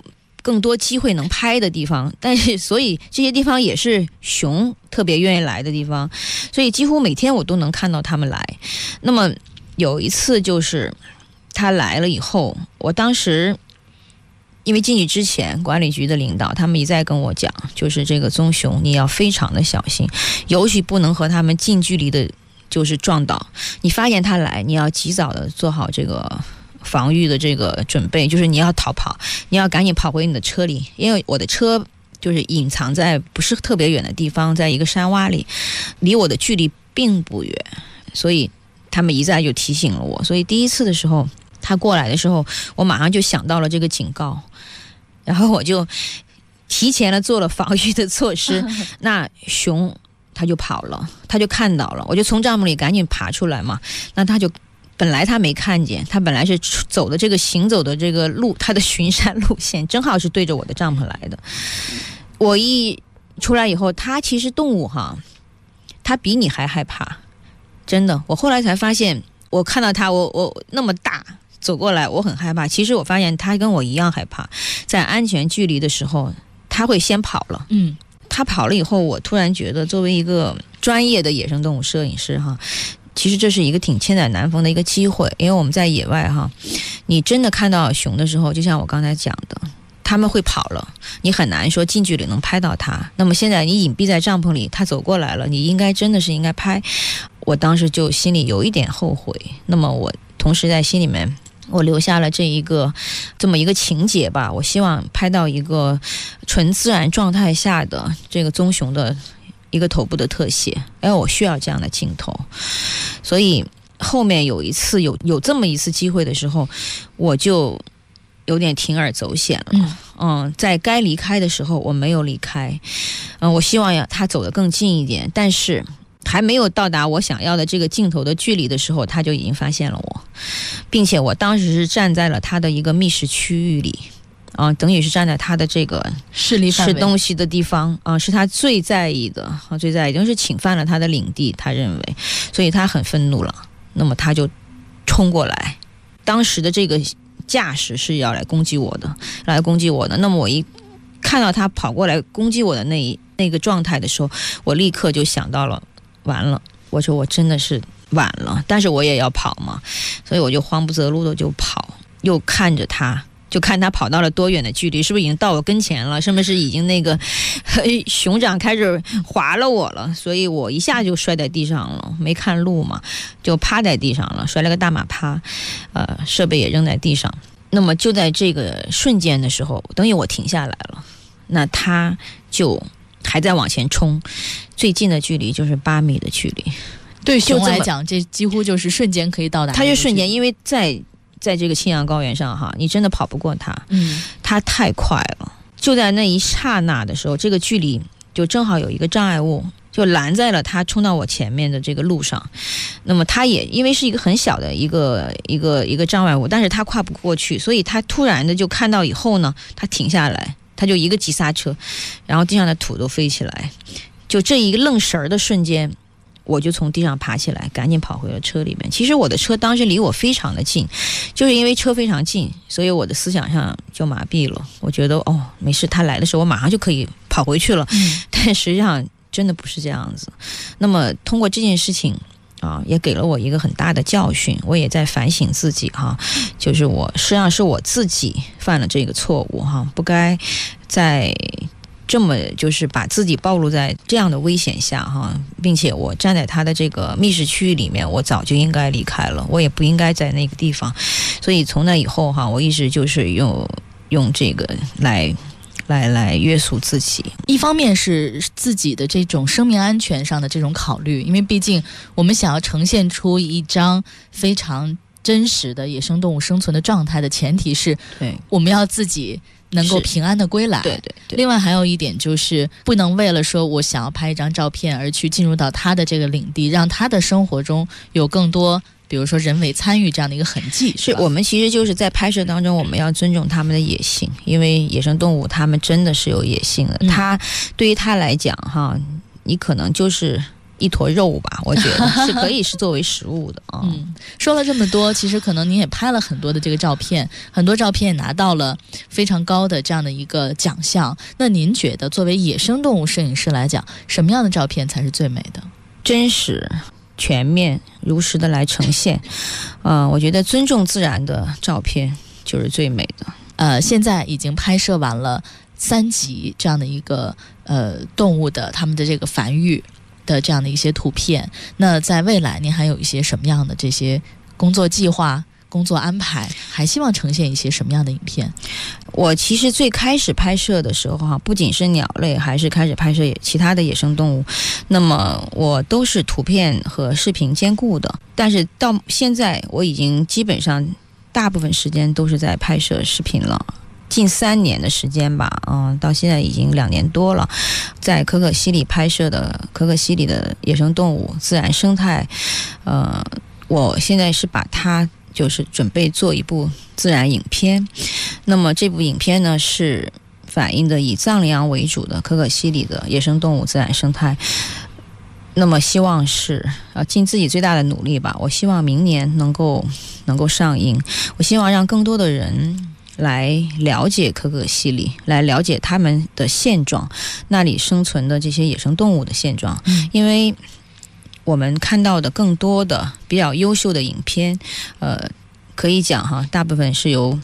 更多机会能拍的地方，但是所以这些地方也是熊特别愿意来的地方，所以几乎每天我都能看到他们来。那么有一次就是他来了以后，我当时因为进去之前管理局的领导他们一再跟我讲，就是这个棕熊你要非常的小心，尤其不能和他们近距离的就是撞倒，你发现他来你要及早的做好这个防御的这个准备，就是你要逃跑，你要赶紧跑回你的车里，因为我的车就是隐藏在不是特别远的地方，在一个山洼里，离我的距离并不远，所以他们一再就提醒了我。所以第一次的时候他过来的时候，我马上就想到了这个警告，然后我就提前了做了防御的措施那熊他就跑了，他就看到了，我就从帐篷里赶紧爬出来嘛，那他就本来他没看见，他本来是走的这个行走的这个路，他的巡山路线正好是对着我的帐篷来的。我一出来以后，他其实动物哈，他比你还害怕，真的。我后来才发现，我看到他，我那么大走过来，我很害怕。其实我发现他跟我一样害怕，在安全距离的时候，他会先跑了。他跑了以后，我突然觉得，作为一个专业的野生动物摄影师哈。其实这是一个挺千载难逢的一个机会，因为我们在野外哈，你真的看到熊的时候，就像我刚才讲的，他们会跑了，你很难说近距离能拍到它。那么现在你隐蔽在帐篷里，他走过来了，你应该真的是应该拍。我当时就心里有一点后悔，那么我同时在心里面我留下了这么一个情节吧，我希望拍到一个纯自然状态下的这个棕熊的一个头部的特写，我需要这样的镜头。所以后面有一次有这么一次机会的时候，我就有点铤而走险了。在该离开的时候我没有离开，我希望他走得更近一点，但是还没有到达我想要的这个镜头的距离的时候，他就已经发现了我，并且我当时是站在了他的一个觅食区域里。等于是站在他的这个视力范围吃东西的地方是他最在意的，最在意的，就是侵犯了他的领地，他认为，所以他很愤怒了。那么他就冲过来，当时的这个架势是要来攻击我的。那么我一看到他跑过来攻击我的那个状态的时候，我立刻就想到了，完了，我说我真的是晚了，但是我也要跑嘛，所以我就慌不择路的就跑，又看着他。就看他跑到了多远的距离，是不是已经到我跟前了，是不是已经那个熊掌开始划了我了，所以我一下就摔在地上了，没看路嘛，就趴在地上了，摔了个大马趴，设备也扔在地上。那么就在这个瞬间的时候，等于我停下来了，那他就还在往前冲，最近的距离就是8米的距离。 对熊来讲，这几乎就是瞬间可以到达。 他就瞬间，因为在这个青藏高原上哈，你真的跑不过它，它太快了。就在那一刹那的时候，这个距离就正好有一个障碍物，就拦在了它冲到我前面的这个路上。那么它也因为是一个很小的一个障碍物，但是它跨不过去，所以它突然的就看到以后呢，它停下来，它就一个急刹车，然后地上的土都飞起来，就这一个愣神儿的瞬间。我就从地上爬起来，赶紧跑回了车里面。其实我的车当时离我非常的近，就是因为车非常近，所以我的思想上就麻痹了。我觉得没事，他来的时候我马上就可以跑回去了。但实际上真的不是这样子。那么通过这件事情也给了我一个很大的教训，我也在反省自己就是实际上是我自己犯了这个错误不该在这么就是把自己暴露在这样的危险下并且我站在他的这个觅食区域里面，我早就应该离开了，我也不应该在那个地方。所以从那以后我一直就是用这个来约束自己。 一方面是自己的这种生命安全上的这种考虑，因为毕竟我们想要呈现出一张非常真实的野生动物生存的状态的前提是，我们要自己能够平安的归来。 对。 另外还有一点就是不能为了说我想要拍一张照片而去进入到他的这个领地，让他的生活中有更多比如说人为参与这样的一个痕迹。 是我们其实就是在拍摄当中我们要尊重他们的野性，因为野生动物他们真的是有野性的。他对于他来讲你可能就是一坨肉吧，我觉得是可以是作为食物的啊。 说了这么多，其实可能您也拍了很多的这个照片，很多照片也拿到了非常高的这样的一个奖项。那您觉得作为野生动物摄影师来讲，什么样的照片才是最美的？ 真实、全面、如实的来呈现。我觉得尊重自然的照片就是最美的。 现在已经拍摄完了3集这样的一个动物的它们的这个繁育的这样的一些图片。那在未来您还有一些什么样的这些工作计划、工作安排，还希望呈现一些什么样的影片？ 我其实最开始拍摄的时候不仅是鸟类，还是开始拍摄其他的野生动物，那么我都是图片和视频兼顾的。但是到现在我已经基本上大部分时间都是在拍摄视频了，近3年的时间吧，到现在已经2年多了，在可可西里拍摄的可可西里的野生动物自然生态，我现在是把它就是准备做一部自然影片。那么这部影片呢，是反映的以藏羚羊为主的可可西里的野生动物自然生态。那么希望是尽自己最大的努力吧，我希望明年能够上映。我希望让更多的人来了解可可西里，来了解他们的现状，那里生存的这些野生动物的现状。因为我们看到的更多的比较优秀的影片，可以讲大部分是由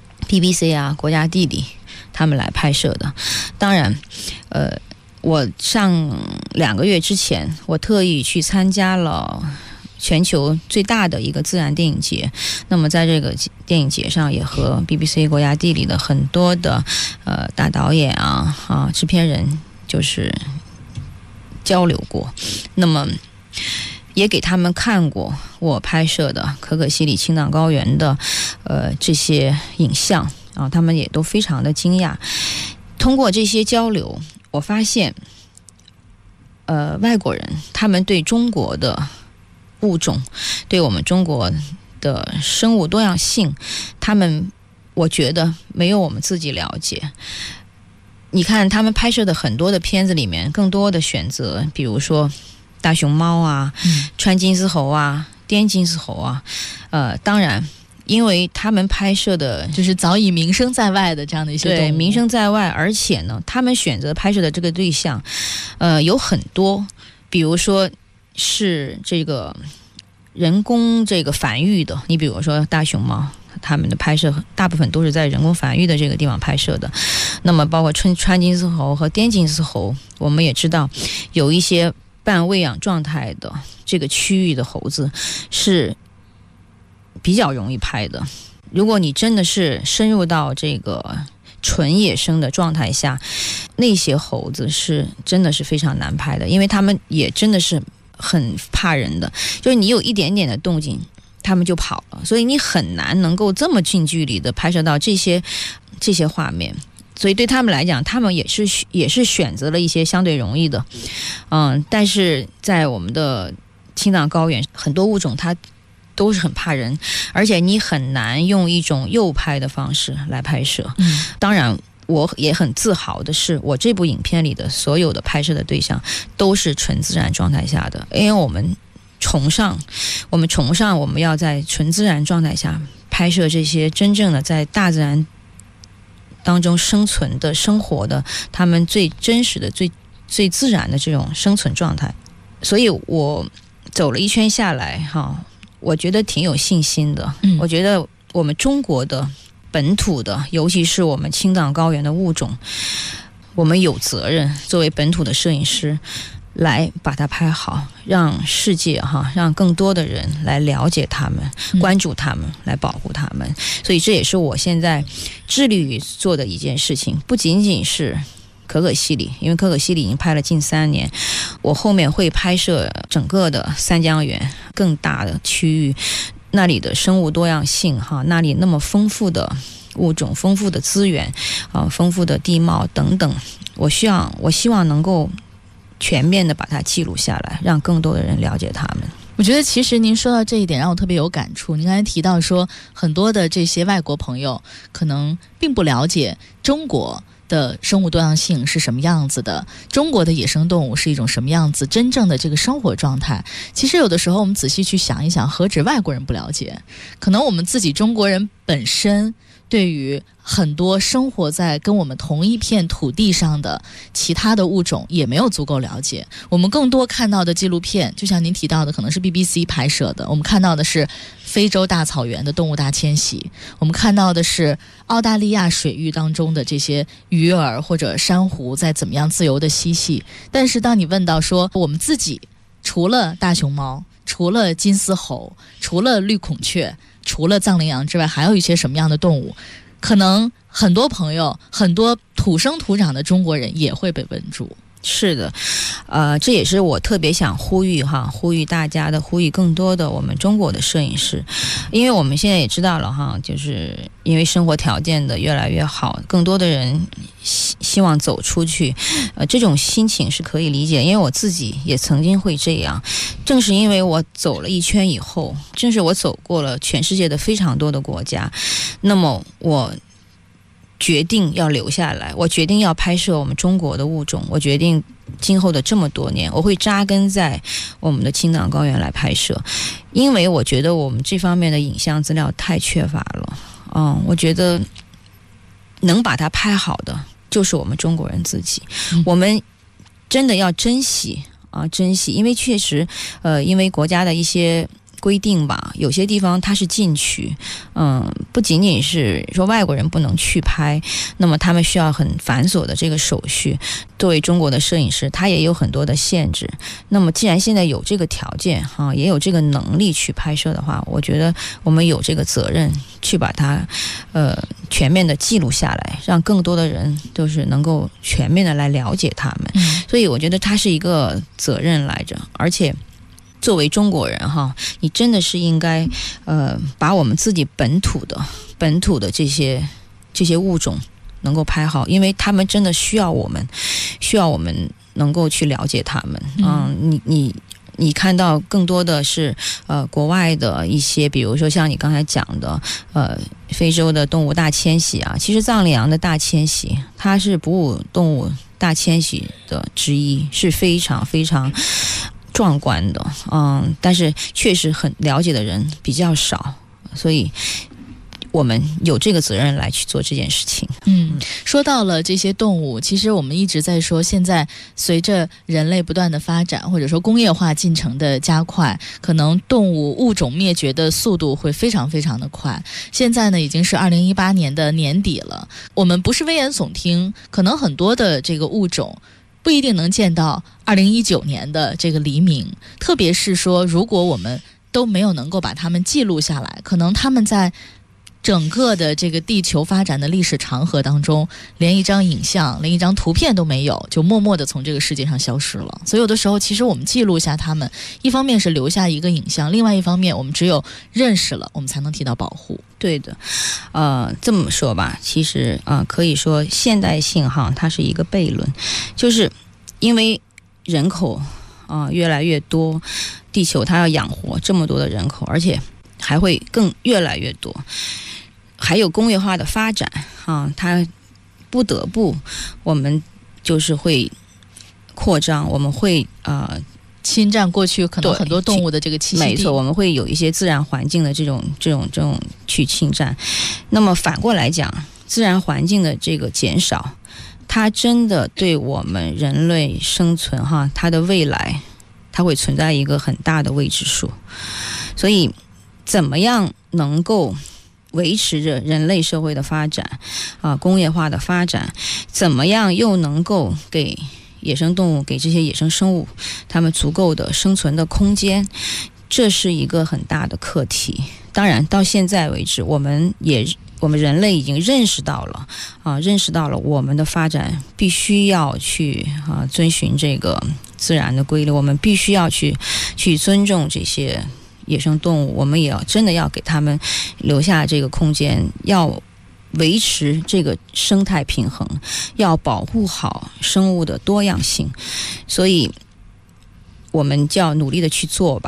BBC 国家地理他们来拍摄的。当然我上2个月之前，我特意去参加了全球最大的一个自然电影节。那么在这个电影节上，也和 BBC 国家地理的很多的大导演制片人就是交流过。那么也给他们看过我拍摄的可可西里青藏高原的这些影像他们也都非常的惊讶。通过这些交流，我发现外国人他们对中国的物种，对我们中国的生物多样性，他们我觉得没有我们自己了解。你看他们拍摄的很多的片子里面，更多的选择比如说大熊猫川金丝猴滇金丝猴当然因为他们拍摄的就是早已名声在外的这样的一些动物， 对，名声在外，而且呢他们选择拍摄的这个对象有很多，比如说是这个人工这个繁育的。你比如说大熊猫，他们的拍摄大部分都是在人工繁育的这个地方拍摄的。那么包括川金丝猴和滇金丝猴，我们也知道有一些半喂养状态的这个区域的猴子是比较容易拍的。如果你真的是深入到这个纯野生的状态下，那些猴子是真的是非常难拍的，因为他们也真的是很怕人的，就是你有一点点的动静他们就跑了，所以你很难能够这么近距离的拍摄到这些画面。所以对他们来讲，他们也是选择了一些相对容易的但是在我们的青藏高原，很多物种它都是很怕人，而且你很难用一种诱拍的方式来拍摄。当然我也很自豪的是，我这部影片里的所有的拍摄的对象都是纯自然状态下的，因为我们崇尚我们要在纯自然状态下拍摄这些真正的在大自然当中生存的生活的他们最真实的最自然的这种生存状态。所以我走了一圈下来我觉得挺有信心的。我觉得我们中国的本土的，尤其是我们青藏高原的物种，我们有责任作为本土的摄影师来把它拍好，让世界让更多的人来了解他们，关注他们，来保护他们。所以这也是我现在致力于做的一件事情，不仅仅是可可西里，因为可可西里已经拍了近3年，我后面会拍摄整个的三江源更大的区域，那里的生物多样性那里那么丰富的物种、丰富的资源丰富的地貌等等，我希望能够全面的把它记录下来，让更多的人了解他们。 我觉得其实您说到这一点让我特别有感触。您刚才提到说很多的这些外国朋友可能并不了解中国的生物多样性是什么样子的，中国的野生动物是一种什么样子，真正的这个生活状态。其实有的时候我们仔细去想一想，何止外国人不了解，可能我们自己中国人本身对于很多生活在跟我们同一片土地上的其他的物种也没有足够了解。我们更多看到的纪录片，就像您提到的，可能是 BBC 拍摄的，我们看到的是非洲大草原的动物大迁徙，我们看到的是澳大利亚水域当中的这些鱼儿或者珊瑚在怎么样自由的嬉戏。但是当你问到说我们自己除了大熊猫，除了金丝猴，除了绿孔雀，除了藏羚羊之外，还有一些什么样的动物，可能很多朋友，很多土生土长的中国人也会被问住。 是的，这也是我特别想呼吁大家的，呼吁更多的我们中国的摄影师，因为我们现在也知道了哈，就是因为生活条件的越来越好，更多的人希望走出去，这种心情是可以理解，因为我自己也曾经会这样。正是因为我走了一圈以后，正是我走过了全世界的非常多的国家，那么我决定要留下来，我决定要拍摄我们中国的物种，我决定今后的这么多年我会扎根在我们的青藏高原来拍摄，因为我觉得我们这方面的影像资料太缺乏了。我觉得能把它拍好的就是我们中国人自己，我们真的要珍惜，因为确实因为国家的一些规定吧，有些地方它是禁区，不仅仅是说外国人不能去拍，那么他们需要很繁琐的这个手续，作为中国的摄影师他也有很多的限制。那么既然现在有这个条件也有这个能力去拍摄的话，我觉得我们有这个责任去把它全面的记录下来，让更多的人都是能够全面的来了解他们。所以我觉得它是一个责任来着，而且作为中国人你真的是应该把我们自己本土的这些物种能够拍好，因为他们真的需要我们能够去了解他们。你看到更多的是国外的一些，比如说像你刚才讲的非洲的动物大迁徙啊，其实藏羚羊的大迁徙它是哺乳动物大迁徙的之一，是非常非常壮观的，但是确实很了解的人比较少，所以我们有这个责任来去做这件事情。 说到了这些动物，其实我们一直在说，现在随着人类不断的发展，或者说工业化进程的加快，可能动物物种灭绝的速度会非常非常的快。现在呢，已经是2018年的年底了，我们不是危言耸听，可能很多的这个物种不一定能见到2019年的这个黎明，特别是说如果我们都没有能够把它们记录下来，可能他们在整个的这个地球发展的历史长河当中，连一张影像连一张图片都没有，就默默地从这个世界上消失了。所以有的时候其实我们记录下它们，一方面是留下一个影像，另外一方面我们只有认识了我们才能提到保护。 对的，这么说吧，其实可以说现代性它是一个悖论，就是因为人口越来越多，地球它要养活这么多的人口，而且还会更越来越多，还有工业化的发展它不得不我们就是会扩张，我们会侵占过去可能很多动物的这个栖息地。 没错，我们会有一些自然环境的这种去侵占。那么反过来讲，自然环境的这个减少，它真的对我们人类生存它的未来，它会存在一个很大的未知数。所以怎么样能够维持着人类社会的发展工业化的发展，怎么样又能够给野生动物，给这些野生生物它们足够的生存的空间，这是一个很大的课题。当然到现在为止，我们人类已经认识到了我们的发展必须要去遵循这个自然的规律，我们必须要去尊重这些野生动物，我们也真的要给他们留下这个空间，要维持这个生态平衡，要保护好生物的多样性。所以我们就要努力的去做吧。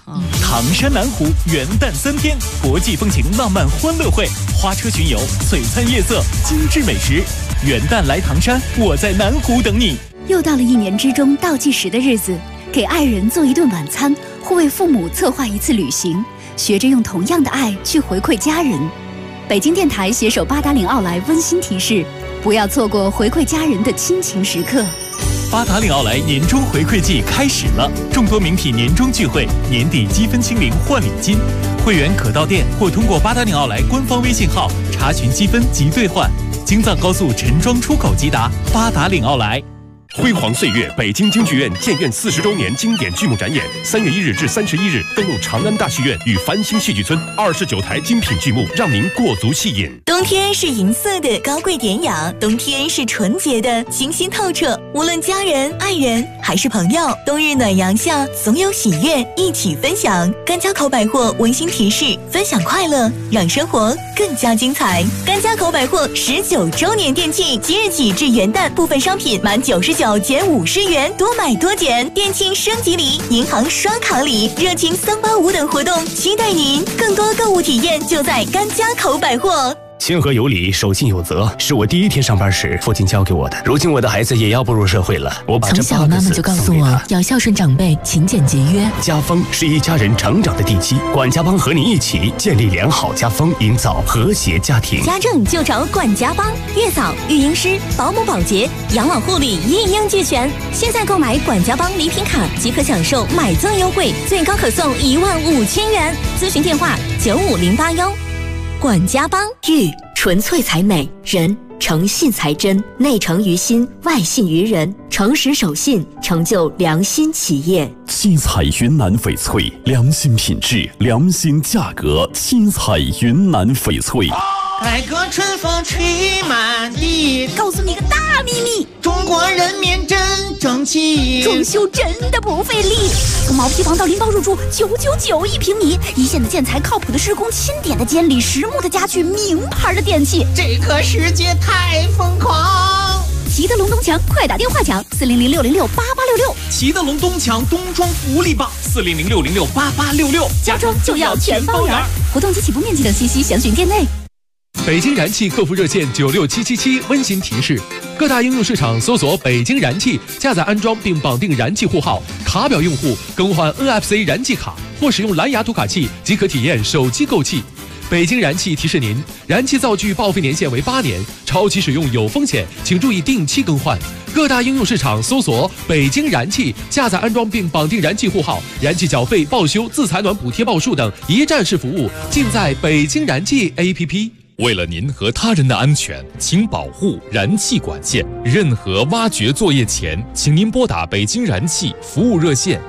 唐山南湖元旦3天，国际风情浪漫欢乐会，花车巡游，璀璨夜色，精致美食。元旦来唐山，我在南湖等你。 又到了一年之中倒计时的日子，给爱人做一顿晚餐，或为父母策划一次旅行，学着用同样的爱去回馈家人。北京电台携手八达岭奥莱温馨提示：不要错过回馈家人的亲情时刻。 八达岭奥莱年终回馈季开始了，众多名品年终聚会，年底积分清零换礼金，会员可到店或通过八达岭奥莱官方微信号查询积分及兑换。京藏高速陈庄出口即达，八达岭奥莱。 辉煌岁月北京京剧院建院40周年经典剧目展演，3月1日至31日登陆长安大戏院与繁星戏剧村，29台精品剧目让您过足戏瘾。 冬天是银色的高贵典雅，冬天是纯洁的清新透彻。无论家人、爱人还是朋友，冬日暖阳下总有喜悦一起分享。甘家口百货温馨提示：分享快乐，让生活更加精彩。甘家口百货19周年店庆，即日起至元旦，部分商品满99减50元，多买多减，店庆升级礼、银行刷卡礼、热情385等活动，期待您！更多购物体验就在甘家口百货。 亲和有礼，守信有责，是我第一天上班时父亲教给我的。如今我的孩子也要步入社会了，我把这从小妈妈就告诉我要孝顺长辈，勤俭节约。 家风是一家人成长的地基，管家帮和你一起建立良好家风，营造和谐家庭。 家政就找管家帮，月嫂、育婴师、保姆、保洁、养老护理一应俱全。现在购买管家帮礼品卡即可享受买赠优惠，最高可送15000元。咨询电话95081。管家帮。玉纯粹才美，人诚信才真，内诚于心，外信于人，诚实守信，成就良心企业。 七彩云南翡翠，良心品质，良心价格。七彩云南翡翠。 改革春风吹满地， 告诉你个大秘密， 中国人民真争气， 装修真的不费力。从毛坯房到拎包入住999一平米，一线的建材，靠谱的施工，钦点的监理，实木的家具，名牌的电器。 这个世界太疯狂！ 齐德龙东强，快打电话抢400-606-8866。 齐德龙东强冬装福利棒，400-606-8866， 家装就要全包圆。活动及起步面积等信息详询店内。 北京燃气客服热线96777温馨提示：各大应用市场搜索北京燃气，下载安装并绑定燃气户号，卡表用户更换 NFC 燃气卡或使用蓝牙读卡器即可体验手机购气。北京燃气提示您，燃气灶具报废年限为8年，超期使用有风险，请注意定期更换。各大应用市场搜索北京燃气，下载安装并绑定燃气户号，燃气缴费、报修、自采暖补贴报数等一站式服务尽在北京燃气 APP。 为了您和他人的安全，请保护燃气管线。任何挖掘作业前，请您拨打北京燃气服务热线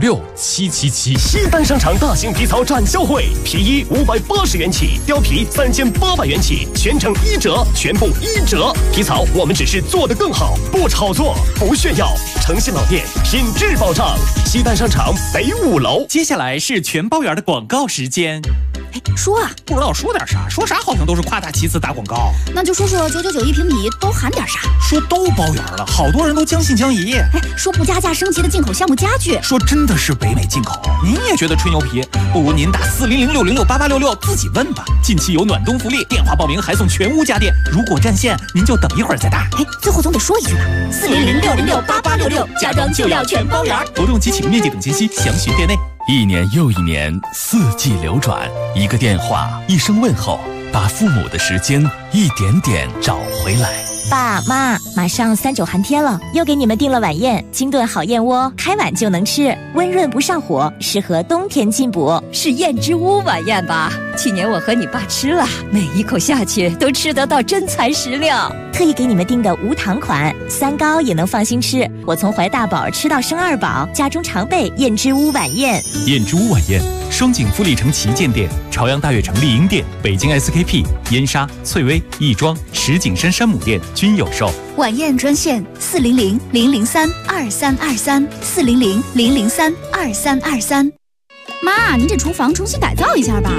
96777。 西单商场大型皮草展销会，皮衣580元起，貂皮3800元起，全程1折，全部1折。皮草我们只是做得更好，不炒作，不炫耀，诚信老店，品质保障。西单商场北5楼。 接下来是全包圆的广告时间。 说啊， 不知道说点啥，说啥好像都是夸大其词打广告。 那就说说999一平米都含点啥？ 说都包圆了，好多人都将信将疑。 说不加价升级的进口项目家具， 说真的是北美进口。您也觉得吹牛皮？不如您打400-606-8866自己问吧。近期有暖冬福利，电话报名还送全屋家电。如果占线，您就等一会儿再打。 最后总得说一句吧，400-606-8866，家装就要全包圆。 活动及起步面积等信息详询店内。 一年又一年，四季流转，一个电话，一声问候，把父母的时间一点点找回来。 爸妈，马上3·9寒天了，又给你们订了晚宴，清炖好燕窝，开碗就能吃，温润不上火，适合冬天进补。 是燕之屋晚宴吧？去年我和你爸吃了，每一口下去都吃得到真材实料。 特意给你们订的无糖款，3高也能放心吃。我从怀大宝吃到生2宝，家中常备燕之屋晚宴。 燕之屋晚宴，双井富力城旗舰店、朝阳大悦城丽婴店、北京 SKP、燕莎、翠微、亦庄、石景山山姆店均有售。 晚宴专线400-003-2323，400-003-2323。妈，您这厨房重新改造一下吧。